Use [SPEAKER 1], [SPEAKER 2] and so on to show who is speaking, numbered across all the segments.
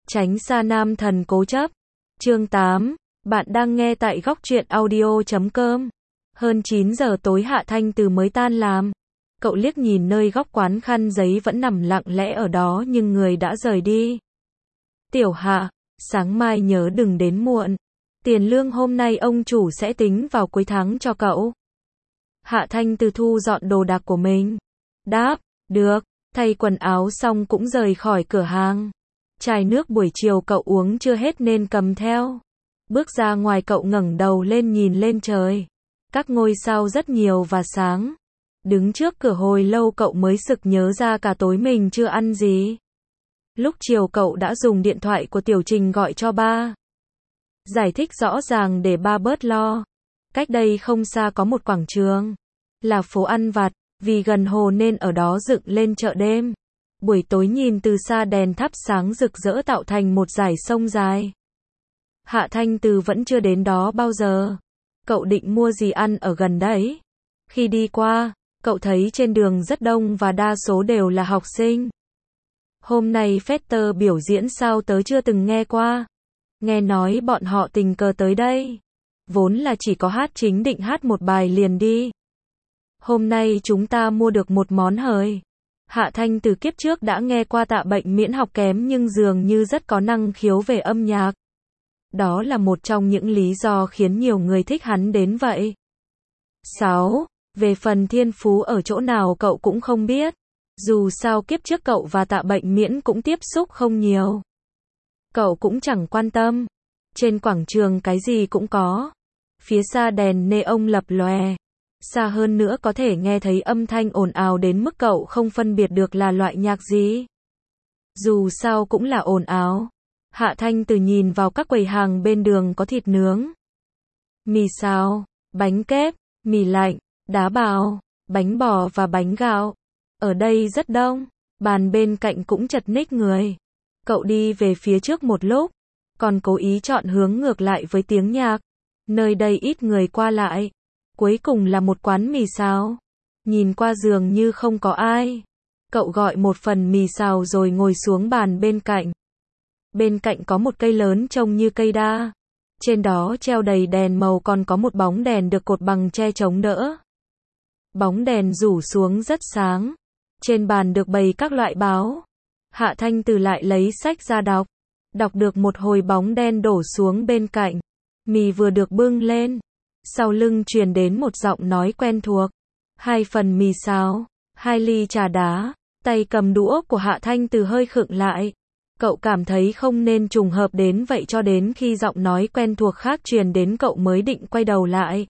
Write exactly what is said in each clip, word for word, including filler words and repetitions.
[SPEAKER 1] Tránh xa nam thần cố chấp. Chương tám. Bạn đang nghe tại góc truyện audio chấm com. Hơn chín giờ tối Hạ Thanh Từ mới tan làm. Cậu liếc nhìn nơi góc quán khăn giấy vẫn nằm lặng lẽ ở đó nhưng người đã rời đi. Tiểu Hạ, sáng mai nhớ đừng đến muộn. Tiền lương hôm nay ông chủ sẽ tính vào cuối tháng cho cậu. Hạ Thanh Từ thu dọn đồ đạc của mình. Đáp, được, thay quần áo xong cũng rời khỏi cửa hàng. Chai nước buổi chiều cậu uống chưa hết nên cầm theo. Bước ra ngoài cậu ngẩng đầu lên nhìn lên trời. Các ngôi sao rất nhiều và sáng. Đứng trước cửa hồi lâu cậu mới sực nhớ ra cả tối mình chưa ăn gì. Lúc chiều cậu đã dùng điện thoại của Tiểu Trình gọi cho ba. Giải thích rõ ràng để ba bớt lo. Cách đây không xa có một quảng trường. Là phố ăn vặt, vì gần hồ nên ở đó dựng lên chợ đêm. Buổi tối nhìn từ xa đèn thắp sáng rực rỡ tạo thành một dải sông dài. Hạ Thanh Từ vẫn chưa đến đó bao giờ. Cậu định mua gì ăn ở gần đấy. Khi đi qua, cậu thấy trên đường rất đông và đa số đều là học sinh. Hôm nay Fester biểu diễn sao tớ chưa từng nghe qua. Nghe nói bọn họ tình cờ tới đây. Vốn là chỉ có hát chính định hát một bài liền đi. Hôm nay chúng ta mua được một món hời. Hạ Thanh Từ kiếp trước đã nghe qua Tạ Bệnh Miễn học kém nhưng dường như rất có năng khiếu về âm nhạc. Đó là một trong những lý do khiến nhiều người thích hắn đến vậy. sáu. Về phần thiên phú ở chỗ nào cậu cũng không biết. Dù sao kiếp trước cậu và Tạ Bệnh Miễn cũng tiếp xúc không nhiều. Cậu cũng chẳng quan tâm. Trên quảng trường cái gì cũng có. Phía xa đèn neon lập lòe. Xa hơn nữa có thể nghe thấy âm thanh ồn ào đến mức cậu không phân biệt được là loại nhạc gì. Dù sao cũng là ồn ào. Hạ Thanh Từ nhìn vào các quầy hàng bên đường có thịt nướng, mì xào, bánh kép, mì lạnh, đá bào, bánh bò và bánh gạo. Ở đây rất đông, bàn bên cạnh cũng chật ních người. Cậu đi về phía trước một lúc, còn cố ý chọn hướng ngược lại với tiếng nhạc. Nơi đây ít người qua lại. Cuối cùng là một quán mì xào. Nhìn qua dường như không có ai. Cậu gọi một phần mì xào rồi ngồi xuống bàn bên cạnh. Bên cạnh có một cây lớn trông như cây đa. Trên đó treo đầy đèn màu còn có một bóng đèn được cột bằng tre chống đỡ. Bóng đèn rủ xuống rất sáng. Trên bàn được bày các loại báo. Hạ Thanh Từ lại lấy sách ra đọc. Đọc được một hồi bóng đen đổ xuống bên cạnh. Mì vừa được bưng lên. Sau lưng truyền đến một giọng nói quen thuộc. Hai phần mì xào, hai ly trà đá. Tay cầm đũa của Hạ Thanh Từ hơi khựng lại. Cậu cảm thấy không nên trùng hợp đến vậy cho đến khi giọng nói quen thuộc khác truyền đến cậu mới định quay đầu lại.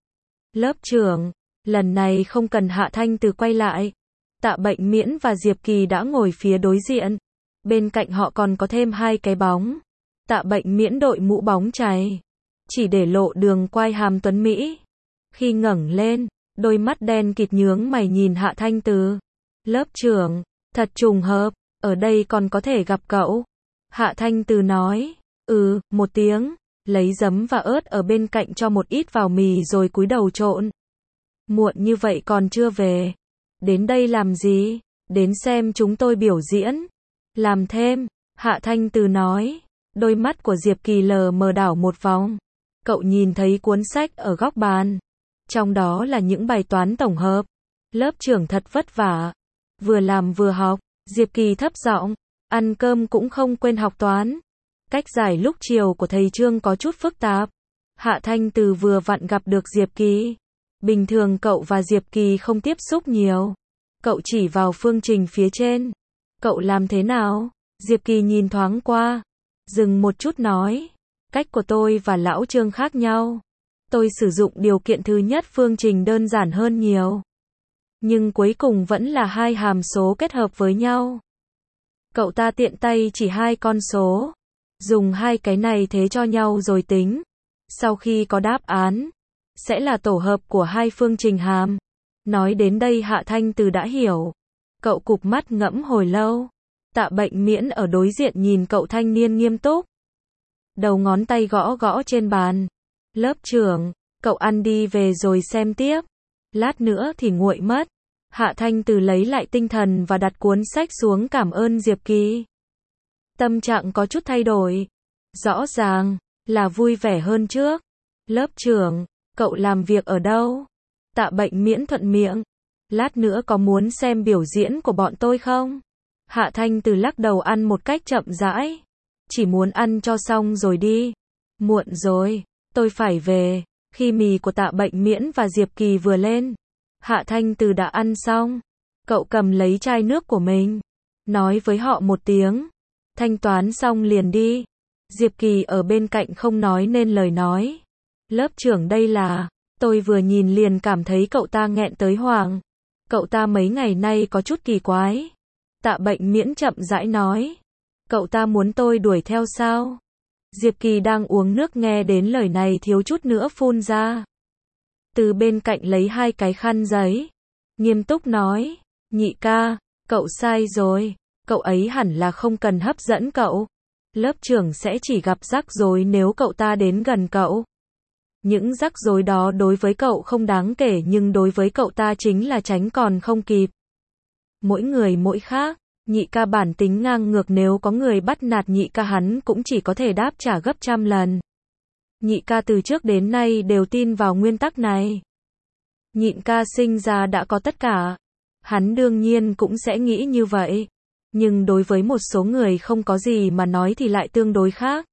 [SPEAKER 1] Lớp trưởng, lần này không cần Hạ Thanh Từ quay lại. Tạ Bệnh Miễn và Diệp Kỳ đã ngồi phía đối diện. Bên cạnh họ còn có thêm hai cái bóng. Tạ Bệnh Miễn đội mũ bóng chày. Chỉ để lộ đường quai hàm tuấn Mỹ. Khi ngẩng lên, đôi mắt đen kịt nhướng mày nhìn Hạ Thanh Từ. Lớp trưởng, thật trùng hợp, ở đây còn có thể gặp cậu. Hạ Thanh Từ nói, ừ, một tiếng, lấy giấm và ớt ở bên cạnh cho một ít vào mì rồi cúi đầu trộn. Muộn như vậy còn chưa về. Đến đây làm gì? Đến xem chúng tôi biểu diễn. Làm thêm, Hạ Thanh Từ nói. Đôi mắt của Diệp Kỳ lờ mờ đảo một vòng. Cậu nhìn thấy cuốn sách ở góc bàn. Trong đó là những bài toán tổng hợp. Lớp trưởng thật vất vả. Vừa làm vừa học. Diệp Kỳ thấp giọng. Ăn cơm cũng không quên học toán. Cách giải lúc chiều của thầy Trương có chút phức tạp. Hạ Thanh Từ vừa vặn gặp được Diệp Kỳ. Bình thường cậu và Diệp Kỳ không tiếp xúc nhiều. Cậu chỉ vào phương trình phía trên. Cậu làm thế nào? Diệp Kỳ nhìn thoáng qua. Dừng một chút nói. Cách của tôi và lão Trương khác nhau. Tôi sử dụng điều kiện thứ nhất phương trình đơn giản hơn nhiều. Nhưng cuối cùng vẫn là hai hàm số kết hợp với nhau. Cậu ta tiện tay chỉ hai con số. Dùng hai cái này thế cho nhau rồi tính. Sau khi có đáp án, sẽ là tổ hợp của hai phương trình hàm. Nói đến đây Hạ Thanh Từ đã hiểu. Cậu cụp mắt ngẫm hồi lâu. Tạ Bệnh Miễn ở đối diện nhìn cậu thanh niên nghiêm túc. Đầu ngón tay gõ gõ trên bàn. Lớp trưởng, cậu ăn đi về rồi xem tiếp. Lát nữa thì nguội mất. Hạ Thanh Từ lấy lại tinh thần và đặt cuốn sách xuống cảm ơn Diệp Kỳ. Tâm trạng có chút thay đổi. Rõ ràng là vui vẻ hơn trước. Lớp trưởng, cậu làm việc ở đâu? Tạ Bệnh Miễn thuận miệng. Lát nữa có muốn xem biểu diễn của bọn tôi không? Hạ Thanh Từ lắc đầu ăn một cách chậm rãi. Chỉ muốn ăn cho xong rồi đi. Muộn rồi, tôi phải về. Khi mì của Tạ Bệnh Miễn và Diệp Kỳ vừa lên, Hạ Thanh Từ đã ăn xong. Cậu cầm lấy chai nước của mình, nói với họ một tiếng. Thanh toán xong liền đi. Diệp Kỳ ở bên cạnh không nói nên lời nói. Lớp trưởng đây là, tôi vừa nhìn liền cảm thấy cậu ta nghẹn tới hoảng. Cậu ta mấy ngày nay có chút kỳ quái. Tạ Bệnh Miễn chậm rãi nói. Cậu ta muốn tôi đuổi theo sao? Diệp Kỳ đang uống nước nghe đến lời này thiếu chút nữa phun ra. Từ bên cạnh lấy hai cái khăn giấy. Nghiêm túc nói. Nhị ca, cậu sai rồi. Cậu ấy hẳn là không cần hấp dẫn cậu. Lớp trưởng sẽ chỉ gặp rắc rối nếu cậu ta đến gần cậu. Những rắc rối đó đối với cậu không đáng kể nhưng đối với cậu ta chính là tránh còn không kịp. Mỗi người mỗi khác. Nhị ca bản tính ngang ngược, nếu có người bắt nạt nhị ca hắn cũng chỉ có thể đáp trả gấp trăm lần. Nhị ca từ trước đến nay đều tin vào nguyên tắc này. Nhịn ca sinh ra đã có tất cả. Hắn đương nhiên cũng sẽ nghĩ như vậy. Nhưng đối với một số người không có gì mà nói thì lại tương đối khác.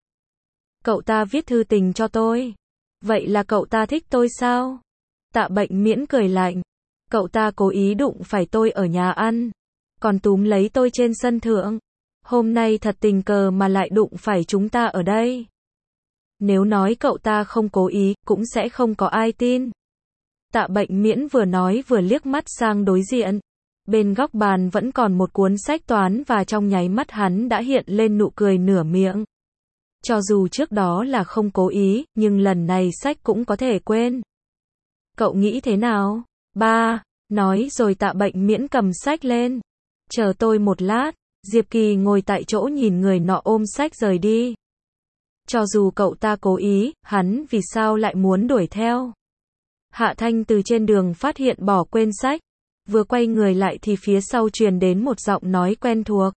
[SPEAKER 1] Cậu ta viết thư tình cho tôi. Vậy là cậu ta thích tôi sao? Tạ Bệnh Miễn cười lạnh. Cậu ta cố ý đụng phải tôi ở nhà ăn. Còn túm lấy tôi trên sân thượng. Hôm nay thật tình cờ mà lại đụng phải chúng ta ở đây. Nếu nói cậu ta không cố ý, cũng sẽ không có ai tin. Tạ Bệnh Miễn vừa nói vừa liếc mắt sang đối diện. Bên góc bàn vẫn còn một cuốn sách toán và trong nháy mắt hắn đã hiện lên nụ cười nửa miệng. Cho dù trước đó là không cố ý, nhưng lần này sách cũng có thể quên. Cậu nghĩ thế nào? Ba, nói rồi Tạ Bệnh Miễn cầm sách lên. Chờ tôi một lát. Diệp Kỳ ngồi tại chỗ nhìn người nọ ôm sách rời đi. Cho dù cậu ta cố ý, hắn vì sao lại muốn đuổi theo? Hạ Thanh từ trên đường phát hiện bỏ quên sách. Vừa quay người lại thì phía sau truyền đến một giọng nói quen thuộc.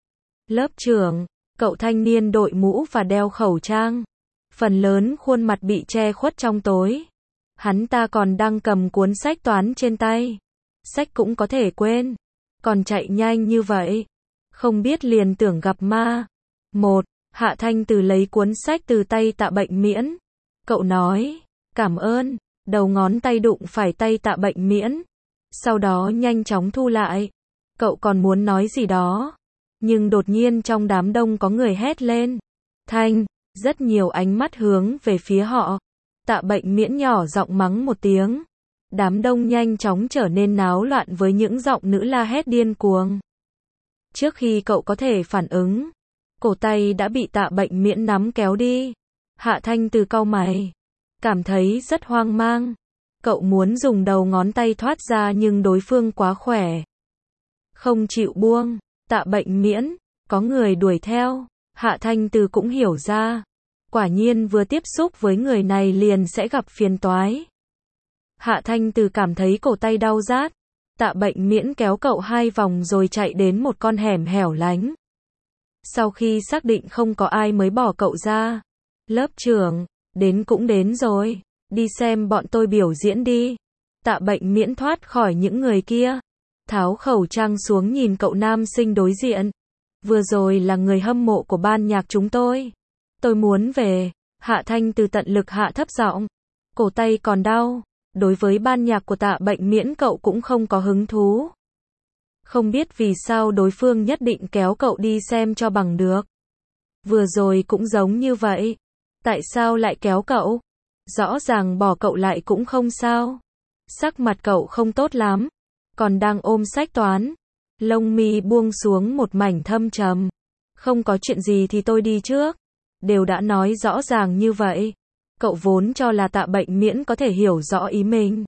[SPEAKER 1] Lớp trưởng, cậu thanh niên đội mũ và đeo khẩu trang. Phần lớn khuôn mặt bị che khuất trong tối. Hắn ta còn đang cầm cuốn sách toán trên tay. Sách cũng có thể quên. Còn chạy nhanh như vậy. Không biết liền tưởng gặp ma. Một, Hạ Thanh từ lấy cuốn sách từ tay Tạ Bệnh Miễn. Cậu nói, cảm ơn. Đầu ngón tay đụng phải tay Tạ Bệnh Miễn. Sau đó nhanh chóng thu lại. Cậu còn muốn nói gì đó. Nhưng đột nhiên trong đám đông có người hét lên. Thanh, rất nhiều ánh mắt hướng về phía họ. Tạ Bệnh Miễn nhỏ giọng mắng một tiếng. Đám đông nhanh chóng trở nên náo loạn với những giọng nữ la hét điên cuồng. Trước khi cậu có thể phản ứng, cổ tay đã bị Tạ Bệnh Miễn nắm kéo đi. Hạ Thanh từ cau mày, cảm thấy rất hoang mang. Cậu muốn dùng đầu ngón tay thoát ra nhưng đối phương quá khỏe. Không chịu buông. Tạ Bệnh Miễn, có người đuổi theo. Hạ Thanh từ cũng hiểu ra. Quả nhiên vừa tiếp xúc với người này liền sẽ gặp phiền toái. Hạ Thanh từ cảm thấy cổ tay đau rát. Tạ Bệnh Miễn kéo cậu hai vòng rồi chạy đến một con hẻm hẻo lánh. Sau khi xác định không có ai mới bỏ cậu ra. Lớp trưởng, đến cũng đến rồi. Đi xem bọn tôi biểu diễn đi. Tạ Bệnh Miễn thoát khỏi những người kia. Tháo khẩu trang xuống nhìn cậu nam sinh đối diện. Vừa rồi là người hâm mộ của ban nhạc chúng tôi. Tôi muốn về. Hạ Thanh từ tận lực hạ thấp giọng. Cổ tay còn đau. Đối với ban nhạc của Tạ Bệnh Miễn cậu cũng không có hứng thú. Không biết vì sao đối phương nhất định kéo cậu đi xem cho bằng được. Vừa rồi cũng giống như vậy. Tại sao lại kéo cậu? Rõ ràng bỏ cậu lại cũng không sao. Sắc mặt cậu không tốt lắm. Còn đang ôm sách toán. Lông mi buông xuống một mảnh thâm trầm. Không có chuyện gì thì tôi đi trước. Đều đã nói rõ ràng như vậy. Cậu vốn cho là Tạ Bệnh Miễn có thể hiểu rõ ý mình.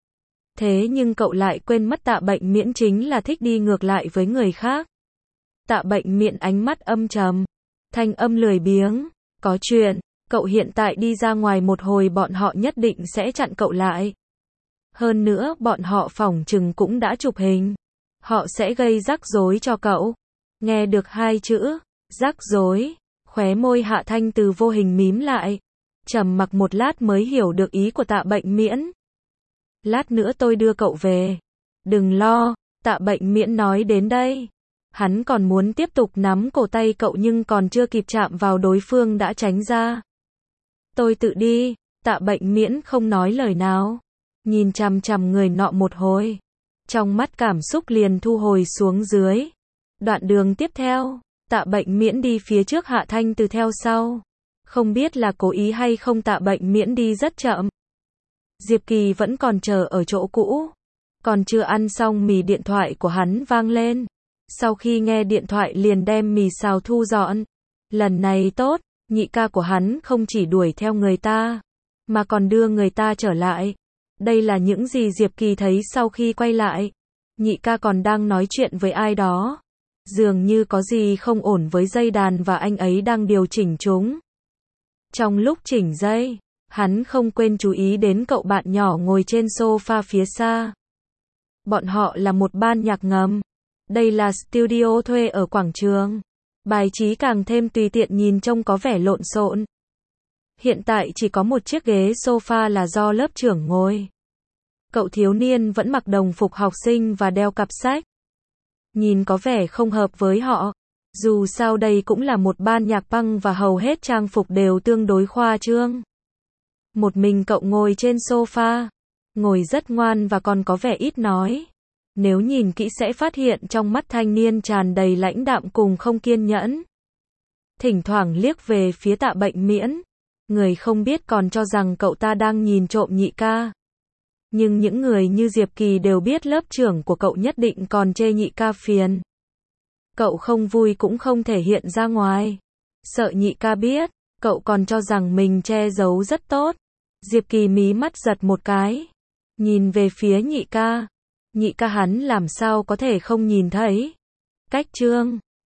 [SPEAKER 1] Thế nhưng cậu lại quên mất Tạ Bệnh Miễn chính là thích đi ngược lại với người khác. Tạ Bệnh Miễn ánh mắt âm trầm. Thanh âm lười biếng. Có chuyện, cậu hiện tại đi ra ngoài một hồi bọn họ nhất định sẽ chặn cậu lại. Hơn nữa bọn họ phỏng chừng cũng đã chụp hình. Họ sẽ gây rắc rối cho cậu. Nghe được hai chữ, Rắc rối, khóe môi Hạ Thanh Từ vô hình mím lại. Trầm mặc một lát mới hiểu được ý của Tạ Bệnh Miễn. Lát nữa tôi đưa cậu về. Đừng lo, Tạ Bệnh Miễn nói đến đây. Hắn còn muốn tiếp tục nắm cổ tay cậu nhưng còn chưa kịp chạm vào đối phương đã tránh ra. Tôi tự đi, Tạ Bệnh Miễn không nói lời nào. Nhìn chằm chằm người nọ một hồi. Trong mắt cảm xúc liền thu hồi xuống dưới. Đoạn đường tiếp theo, Tạ Bệnh Miễn đi phía trước, Hạ Thanh Từ theo sau. Không biết là cố ý hay không, Tạ Bệnh Miễn đi rất chậm. Diệp Kỳ vẫn còn chờ ở chỗ cũ. Còn chưa ăn xong mì, điện thoại của hắn vang lên. Sau khi nghe điện thoại liền đem mì xào thu dọn. Lần này tốt, nhị ca của hắn không chỉ đuổi theo người ta, mà còn đưa người ta trở lại. Đây là những gì Diệp Kỳ thấy sau khi quay lại. Nhị ca còn đang nói chuyện với ai đó. Dường như có gì không ổn với dây đàn và anh ấy đang điều chỉnh chúng. Trong lúc chỉnh dây, hắn không quên chú ý đến cậu bạn nhỏ ngồi trên sofa phía xa. Bọn họ là một ban nhạc ngầm. Đây là studio thuê ở quảng trường. Bài trí càng thêm tùy tiện, nhìn trông có vẻ lộn xộn. Hiện tại chỉ có một chiếc ghế sofa là do lớp trưởng ngồi. Cậu thiếu niên vẫn mặc đồng phục học sinh và đeo cặp sách. Nhìn có vẻ không hợp với họ. Dù sao đây cũng là một ban nhạc punk và hầu hết trang phục đều tương đối khoa trương. Một mình cậu ngồi trên sofa. Ngồi rất ngoan và còn có vẻ ít nói. Nếu nhìn kỹ sẽ phát hiện trong mắt thanh niên tràn đầy lãnh đạm cùng không kiên nhẫn. Thỉnh thoảng liếc về phía Tạ Bệnh Miễn. Người không biết còn cho rằng cậu ta đang nhìn trộm nhị ca. Nhưng những người như Diệp Kỳ đều biết lớp trưởng của cậu nhất định còn chê nhị ca phiền. Cậu không vui cũng không thể hiện ra ngoài. Sợ nhị ca biết, cậu còn cho rằng mình che giấu rất tốt. Diệp Kỳ mí mắt giật một cái. Nhìn về phía nhị ca. Nhị ca hắn làm sao có thể không nhìn thấy. Cách chương